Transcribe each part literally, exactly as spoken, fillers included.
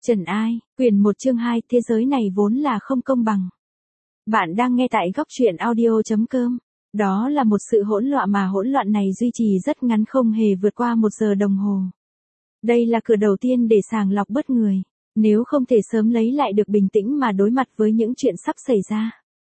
Trần Ai, quyển một chương hai, thế giới này vốn là không công bằng. Bạn đang nghe tại góc truyện audio chấm com. Đó là một sự hỗn loạn mà hỗn loạn này duy trì rất ngắn, không hề vượt qua một giờ đồng hồ. Đây là cửa đầu tiên để sàng lọc bớt người, nếu không thể sớm lấy lại được bình tĩnh mà đối mặt với những chuyện sắp xảy ra.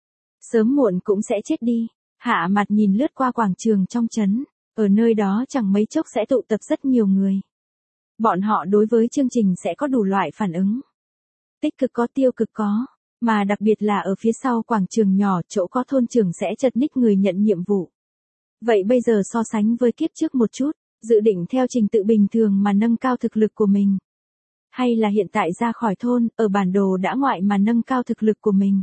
Sớm muộn cũng sẽ chết đi. Hạ Mặt nhìn lướt qua quảng trường trong trấn, ở nơi đó chẳng mấy chốc sẽ tụ tập rất nhiều người. Bọn họ đối với chương trình sẽ có đủ loại phản ứng. Tích cực có, tiêu cực có, mà đặc biệt là ở phía sau quảng trường nhỏ chỗ có thôn trưởng sẽ chật ních người nhận nhiệm vụ. Vậy bây giờ so sánh với kiếp trước một chút, dự định theo trình tự bình thường mà nâng cao thực lực của mình. Hay là hiện tại ra khỏi thôn, ở bản đồ đã ngoại mà nâng cao thực lực của mình.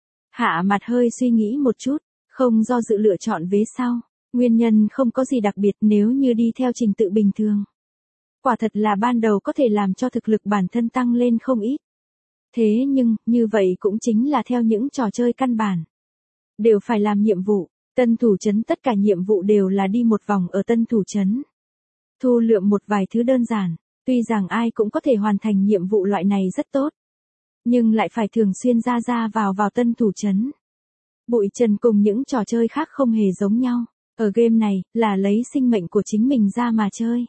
Hạ Mặt hơi suy nghĩ một chút, không do dự lựa chọn vế sau. Nguyên nhân không có gì đặc biệt, nếu như đi theo trình tự bình thường. Quả thật là ban đầu có thể làm cho thực lực bản thân tăng lên không ít. Thế nhưng, như vậy cũng chính là theo những trò chơi căn bản. Đều phải làm nhiệm vụ, tân thủ trấn tất cả nhiệm vụ đều là đi một vòng ở tân thủ trấn. Thu lượm một vài thứ đơn giản, tuy rằng ai cũng có thể hoàn thành nhiệm vụ loại này rất tốt. Nhưng lại phải thường xuyên ra ra vào vào tân thủ trấn. Bụi Trần cùng những trò chơi khác không hề giống nhau, ở game này, là lấy sinh mệnh của chính mình ra mà chơi.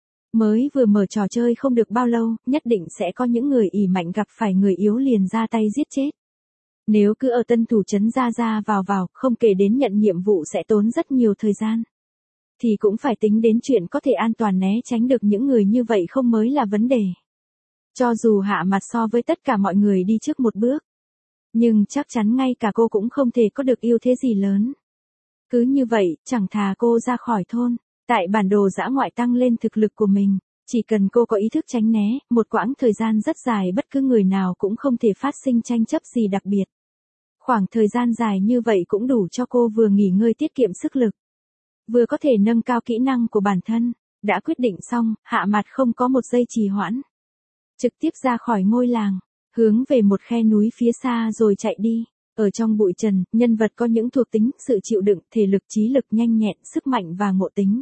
Mới vừa mở trò chơi không được bao lâu, nhất định sẽ có những người ỷ mạnh gặp phải người yếu liền ra tay giết chết. Nếu cứ ở tân thủ trấn ra ra vào vào, không kể đến nhận nhiệm vụ sẽ tốn rất nhiều thời gian. Thì cũng phải tính đến chuyện có thể an toàn né tránh được những người như vậy không mới là vấn đề. Cho dù Hạ Mặt so với tất cả mọi người đi trước một bước. Nhưng chắc chắn ngay cả cô cũng không thể có được ưu thế gì lớn. Cứ như vậy, chẳng thà cô ra khỏi thôn. Tại bản đồ dã ngoại tăng lên thực lực của mình, chỉ cần cô có ý thức tránh né, một quãng thời gian rất dài bất cứ người nào cũng không thể phát sinh tranh chấp gì đặc biệt. Khoảng thời gian dài như vậy cũng đủ cho cô vừa nghỉ ngơi tiết kiệm sức lực, vừa có thể nâng cao kỹ năng của bản thân. Đã quyết định xong, Hạ Mặt không có một giây trì hoãn. Trực tiếp ra khỏi ngôi làng, hướng về một khe núi phía xa rồi chạy đi. Ở trong bụi trần, nhân vật có những thuộc tính, sự chịu đựng, thể lực, trí lực, nhanh nhẹn, sức mạnh và ngộ tính.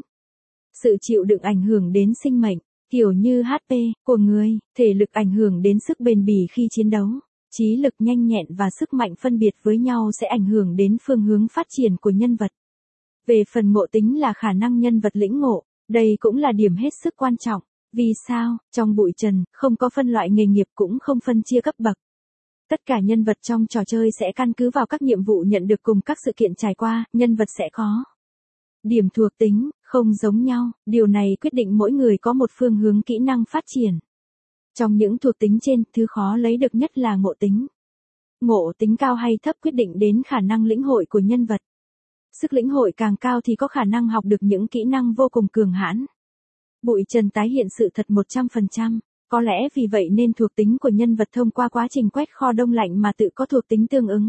Sự chịu đựng ảnh hưởng đến sinh mệnh, kiểu như hát pê của người, thể lực ảnh hưởng đến sức bền bỉ khi chiến đấu, trí lực, nhanh nhẹn và sức mạnh phân biệt với nhau sẽ ảnh hưởng đến phương hướng phát triển của nhân vật. Về phần ngộ tính là khả năng nhân vật lĩnh ngộ, đây cũng là điểm hết sức quan trọng. Vì sao? Trong bụi trần, không có phân loại nghề nghiệp cũng không phân chia cấp bậc. Tất cả nhân vật trong trò chơi sẽ căn cứ vào các nhiệm vụ nhận được cùng các sự kiện trải qua, nhân vật sẽ có điểm thuộc tính, không giống nhau, điều này quyết định mỗi người có một phương hướng kỹ năng phát triển. Trong những thuộc tính trên, thứ khó lấy được nhất là ngộ tính. Ngộ tính cao hay thấp quyết định đến khả năng lĩnh hội của nhân vật. Sức lĩnh hội càng cao thì có khả năng học được những kỹ năng vô cùng cường hãn. Bụi trần tái hiện sự thật một trăm phần trăm, có lẽ vì vậy nên thuộc tính của nhân vật thông qua quá trình quét kho đông lạnh mà tự có thuộc tính tương ứng.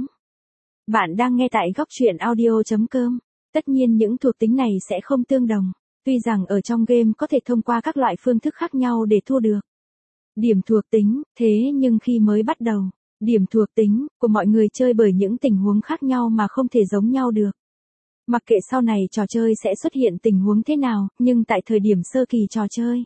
Bạn đang nghe tại góc truyện audio chấm com. Tất nhiên những thuộc tính này sẽ không tương đồng, tuy rằng ở trong game có thể thông qua các loại phương thức khác nhau để thu được điểm thuộc tính, thế nhưng khi mới bắt đầu, điểm thuộc tính của mọi người chơi bởi những tình huống khác nhau mà không thể giống nhau được. Mặc kệ sau này trò chơi sẽ xuất hiện tình huống thế nào, nhưng tại thời điểm sơ kỳ trò chơi,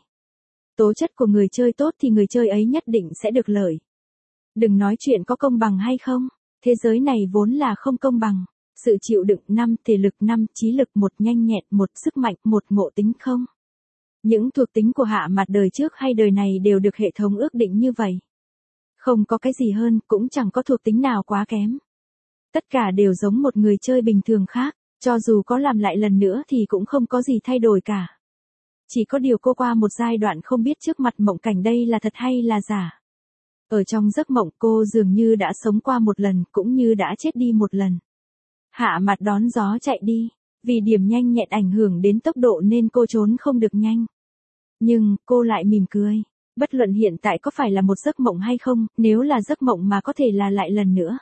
tố chất của người chơi tốt thì người chơi ấy nhất định sẽ được lợi. Đừng nói chuyện có công bằng hay không, thế giới này vốn là không công bằng. Sự chịu đựng năm, thể lực năm, trí lực một, nhanh nhẹn một, sức mạnh một, ngộ tính không. Những thuộc tính của Hạ Mặt đời trước hay đời này đều được hệ thống ước định như vậy. Không có cái gì hơn, cũng chẳng có thuộc tính nào quá kém. Tất cả đều giống một người chơi bình thường khác, cho dù có làm lại lần nữa thì cũng không có gì thay đổi cả. Chỉ có điều cô qua một giai đoạn không biết trước mặt mộng cảnh đây là thật hay là giả. Ở trong giấc mộng cô dường như đã sống qua một lần cũng như đã chết đi một lần. Hạ Mặt đón gió chạy đi, vì điểm nhanh nhẹn ảnh hưởng đến tốc độ nên cô trốn không được nhanh. Nhưng, cô lại mỉm cười, bất luận hiện tại có phải là một giấc mộng hay không, nếu là giấc mộng mà có thể là lại lần nữa.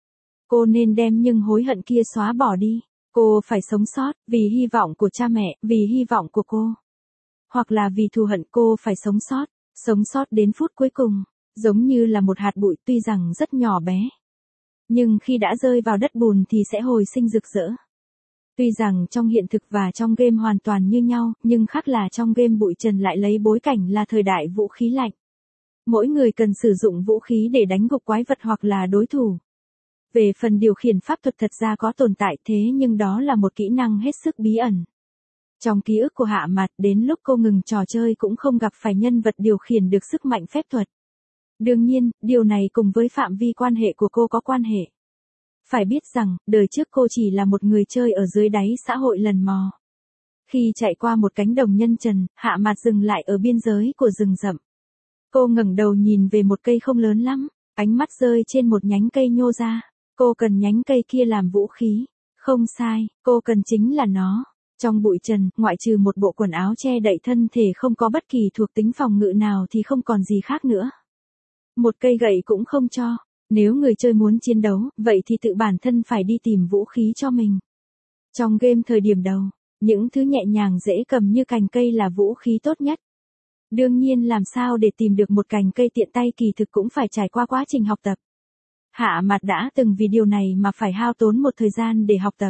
Cô nên đem nhưng hối hận kia xóa bỏ đi, cô phải sống sót, vì hy vọng của cha mẹ, vì hy vọng của cô. Hoặc là vì thù hận cô phải sống sót, sống sót đến phút cuối cùng, giống như là một hạt bụi tuy rằng rất nhỏ bé. Nhưng khi đã rơi vào đất bùn thì sẽ hồi sinh rực rỡ. Tuy rằng trong hiện thực và trong game hoàn toàn như nhau, nhưng khác là trong game bụi trần lại lấy bối cảnh là thời đại vũ khí lạnh. Mỗi người cần sử dụng vũ khí để đánh gục quái vật hoặc là đối thủ. Về phần điều khiển pháp thuật thật ra có tồn tại thế nhưng đó là một kỹ năng hết sức bí ẩn. Trong ký ức của Hạ Mạt đến lúc cô ngừng trò chơi cũng không gặp phải nhân vật điều khiển được sức mạnh phép thuật. Đương nhiên, điều này cùng với phạm vi quan hệ của cô có quan hệ. Phải biết rằng, đời trước cô chỉ là một người chơi ở dưới đáy xã hội lần mò. Khi chạy qua một cánh đồng nhân trần, Hạ Mạt dừng lại ở biên giới của rừng rậm. Cô ngẩng đầu nhìn về một cây không lớn lắm, ánh mắt rơi trên một nhánh cây nhô ra. Cô cần nhánh cây kia làm vũ khí. Không sai, cô cần chính là nó. Trong bụi trần, ngoại trừ một bộ quần áo che đậy thân thể không có bất kỳ thuộc tính phòng ngự nào thì không còn gì khác nữa. Một cây gậy cũng không cho. Nếu người chơi muốn chiến đấu, vậy thì tự bản thân phải đi tìm vũ khí cho mình. Trong game thời điểm đầu, những thứ nhẹ nhàng dễ cầm như cành cây là vũ khí tốt nhất. Đương nhiên làm sao để tìm được một cành cây tiện tay kỳ thực cũng phải trải qua quá trình học tập. Hạ Mạt đã từng vì điều này mà phải hao tốn một thời gian để học tập.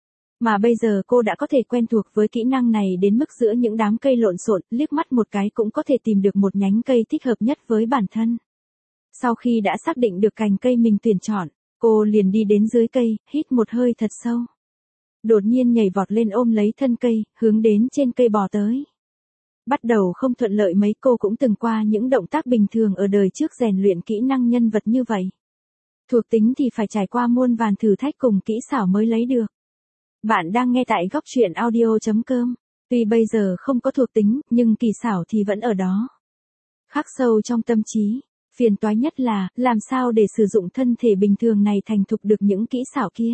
Mà bây giờ cô đã có thể quen thuộc với kỹ năng này đến mức giữa những đám cây lộn xộn, liếc mắt một cái cũng có thể tìm được một nhánh cây thích hợp nhất với bản thân. Sau khi đã xác định được cành cây mình tuyển chọn, cô liền đi đến dưới cây, hít một hơi thật sâu. Đột nhiên nhảy vọt lên ôm lấy thân cây, hướng đến trên cây bò tới. Bắt đầu không thuận lợi mấy, cô cũng từng qua những động tác bình thường ở đời trước rèn luyện kỹ năng nhân vật như vậy. Thuộc tính thì phải trải qua muôn vàn thử thách cùng kỹ xảo mới lấy được. Bạn đang nghe tại góc truyện audio chấm com. Tuy bây giờ không có thuộc tính, nhưng kỳ xảo thì vẫn ở đó. Khắc sâu trong tâm trí. Phiền toái nhất là, làm sao để sử dụng thân thể bình thường này thành thục được những kỹ xảo kia.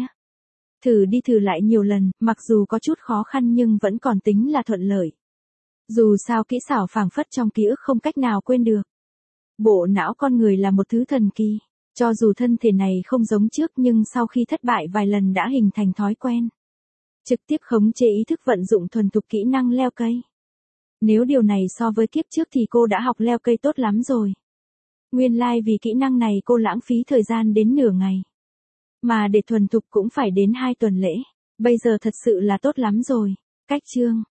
Thử đi thử lại nhiều lần, mặc dù có chút khó khăn nhưng vẫn còn tính là thuận lợi. Dù sao kỹ xảo phảng phất trong ký ức không cách nào quên được. Bộ não con người là một thứ thần kỳ. Cho dù thân thể này không giống trước nhưng sau khi thất bại vài lần đã hình thành thói quen. Trực tiếp khống chế ý thức vận dụng thuần thục kỹ năng leo cây. Nếu điều này so với kiếp trước thì cô đã học leo cây tốt lắm rồi. Nguyên lai like vì kỹ năng này cô lãng phí thời gian đến nửa ngày. Mà để thuần thục cũng phải đến hai tuần lễ. Bây giờ thật sự là tốt lắm rồi. Cách chương